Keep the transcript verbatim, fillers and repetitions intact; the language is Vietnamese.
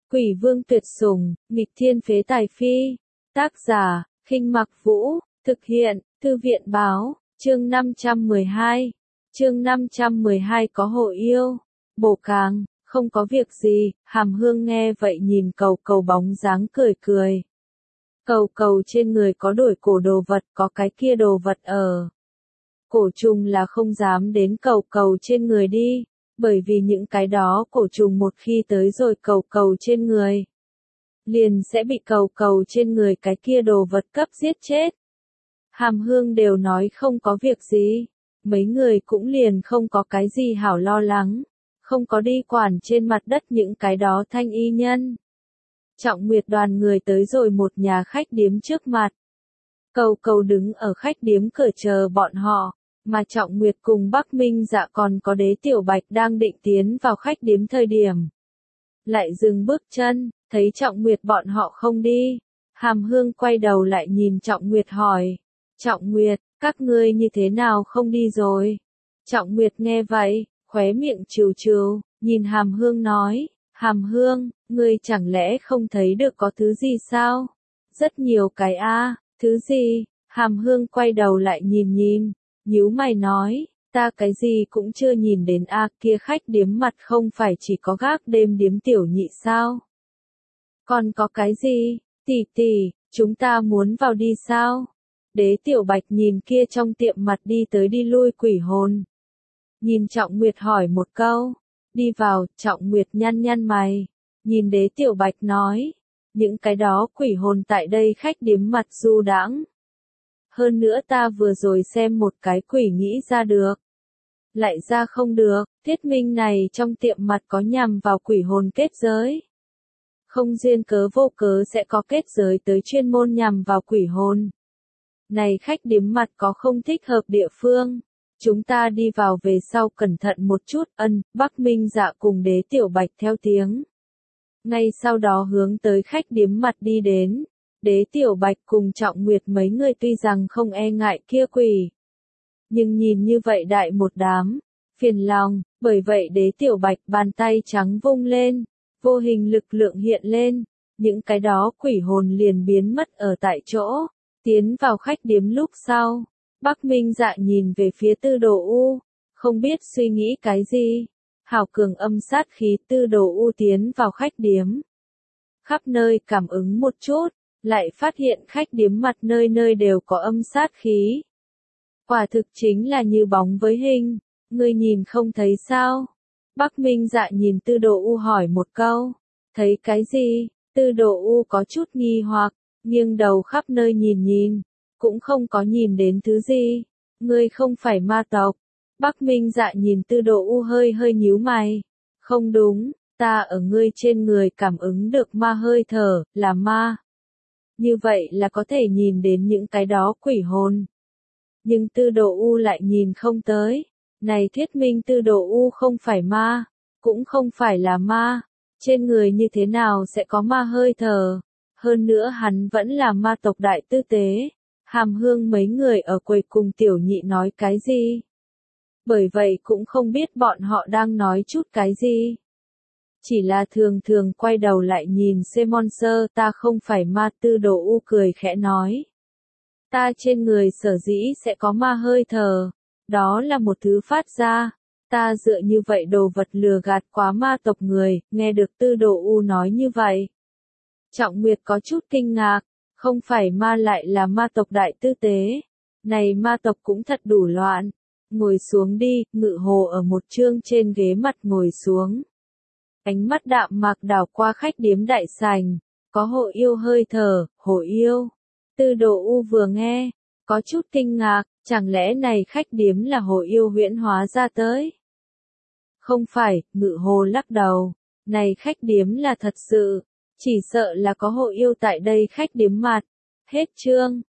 Quỷ vương tuyệt sủng, nghịch thiên phế tài phi. Tác giả, Khinh Mặc Vũ, thực hiện, Thư viện báo, chương năm trăm mười hai. Chương năm trăm mười hai có hội yêu. Bổ càng, không có việc gì, Hàm Hương nghe vậy nhìn Cầu Cầu bóng dáng cười cười. Cầu Cầu trên người có đổi cổ đồ vật, có cái kia đồ vật ở. Cổ trùng là không dám đến Cầu Cầu trên người đi, bởi vì những cái đó cổ trùng một khi tới rồi Cầu Cầu trên người, liền sẽ bị Cầu Cầu trên người cái kia đồ vật cấp giết chết. Hàm Hương đều nói không có việc gì, mấy người cũng liền không có cái gì hảo lo lắng, không có đi quản trên mặt đất những cái đó thanh y nhân. Trọng Nguyệt đoàn người tới rồi một nhà khách điếm trước mặt. Cầu Cầu đứng ở khách điếm cửa chờ bọn họ, mà Trọng Nguyệt cùng Bắc Minh Dạ còn có Đế Tiểu Bạch đang định tiến vào khách điếm thời điểm. Lại dừng bước chân, thấy Trọng Nguyệt bọn họ không đi. Hàm Hương quay đầu lại nhìn Trọng Nguyệt hỏi. Trọng Nguyệt, các ngươi như thế nào không đi rồi? Trọng Nguyệt nghe vậy, khóe miệng trừ trừ, nhìn Hàm Hương nói. Hàm Hương, ngươi chẳng lẽ không thấy được có thứ gì sao? Rất nhiều cái a, thứ gì? Hàm Hương quay đầu lại nhìn nhìn, nhíu mày nói, ta cái gì cũng chưa nhìn đến a, kia khách điếm mặt không phải chỉ có gác đêm điếm tiểu nhị sao? Còn có cái gì? Tỷ tỷ, chúng ta muốn vào đi sao? Đế Tiểu Bạch nhìn kia trong tiệm mặt đi tới đi lui quỷ hồn. Nhìn Trọng Nguyệt hỏi một câu. Đi vào, Trọng Nguyệt nhăn nhăn mày. Nhìn Đế Tiểu Bạch nói. Những cái đó quỷ hồn tại đây khách điếm mặt du đãng. Hơn nữa ta vừa rồi xem một cái quỷ nghĩ ra được. Lại ra không được, thuyết minh này trong tiệm mặt có nhằm vào quỷ hồn kết giới. Không duyên cớ vô cớ sẽ có kết giới tới chuyên môn nhằm vào quỷ hồn. Này khách điếm mặt có không thích hợp địa phương. Chúng ta đi vào về sau cẩn thận một chút. Ân, Bắc Minh Dạ cùng Đế Tiểu Bạch theo tiếng. Ngay sau đó hướng tới khách điếm mặt đi đến. Đế Tiểu Bạch cùng Trọng Nguyệt mấy người tuy rằng không e ngại kia quỷ, nhưng nhìn như vậy đại một đám, phiền lòng, bởi vậy Đế Tiểu Bạch bàn tay trắng vung lên, vô hình lực lượng hiện lên, những cái đó quỷ hồn liền biến mất ở tại chỗ, tiến vào khách điếm lúc sau. Bắc Minh Dạ nhìn về phía Tư Đồ U, không biết suy nghĩ cái gì. Hảo cường âm sát khí Tư Đồ U tiến vào khách điếm. Khắp nơi cảm ứng một chút, lại phát hiện khách điếm mặt nơi nơi đều có âm sát khí. Quả thực chính là như bóng với hình, ngươi nhìn không thấy sao? Bắc Minh Dạ nhìn Tư Đồ U hỏi một câu, thấy cái gì? Tư Đồ U có chút nghi hoặc, nghiêng đầu khắp nơi nhìn nhìn, cũng không có nhìn đến thứ gì. Ngươi không phải ma tộc. Bắc Minh Dạ nhìn Tư Đồ U hơi hơi nhíu mày. Không đúng, ta ở ngươi trên người cảm ứng được ma hơi thở, là ma. Như vậy là có thể nhìn đến những cái đó quỷ hồn. Nhưng Tư Đồ U lại nhìn không tới. Này thuyết minh Tư Đồ U không phải ma, cũng không phải là ma. Trên người như thế nào sẽ có ma hơi thở? Hơn nữa hắn vẫn là ma tộc đại tư tế. Hàm Hương mấy người ở quầy cùng tiểu nhị nói cái gì? Bởi vậy cũng không biết bọn họ đang nói chút cái gì. Chỉ là thường thường quay đầu lại nhìn Semonser, ta không phải ma. Tư Đồ U cười khẽ nói. Ta trên người sở dĩ sẽ có ma hơi thở. Đó là một thứ phát ra. Ta dựa như vậy đồ vật lừa gạt quá ma tộc người, nghe được Tư Đồ U nói như vậy. Trọng Nguyệt có chút kinh ngạc, không phải ma lại là ma tộc đại tư tế. Này ma tộc cũng thật đủ loạn. Ngồi xuống đi, Ngự Hồ ở một chương trên ghế mặt ngồi xuống. Ánh mắt đạm mạc đảo qua khách điếm đại sảnh, có hộ yêu hơi thở, hộ yêu. Tư Đồ U vừa nghe, có chút kinh ngạc, chẳng lẽ này khách điếm là hộ yêu huyễn hóa ra tới? Không phải, Ngự Hồ lắc đầu, này khách điếm là thật sự, chỉ sợ là có hộ yêu tại đây khách điếm mặt. Hết chương.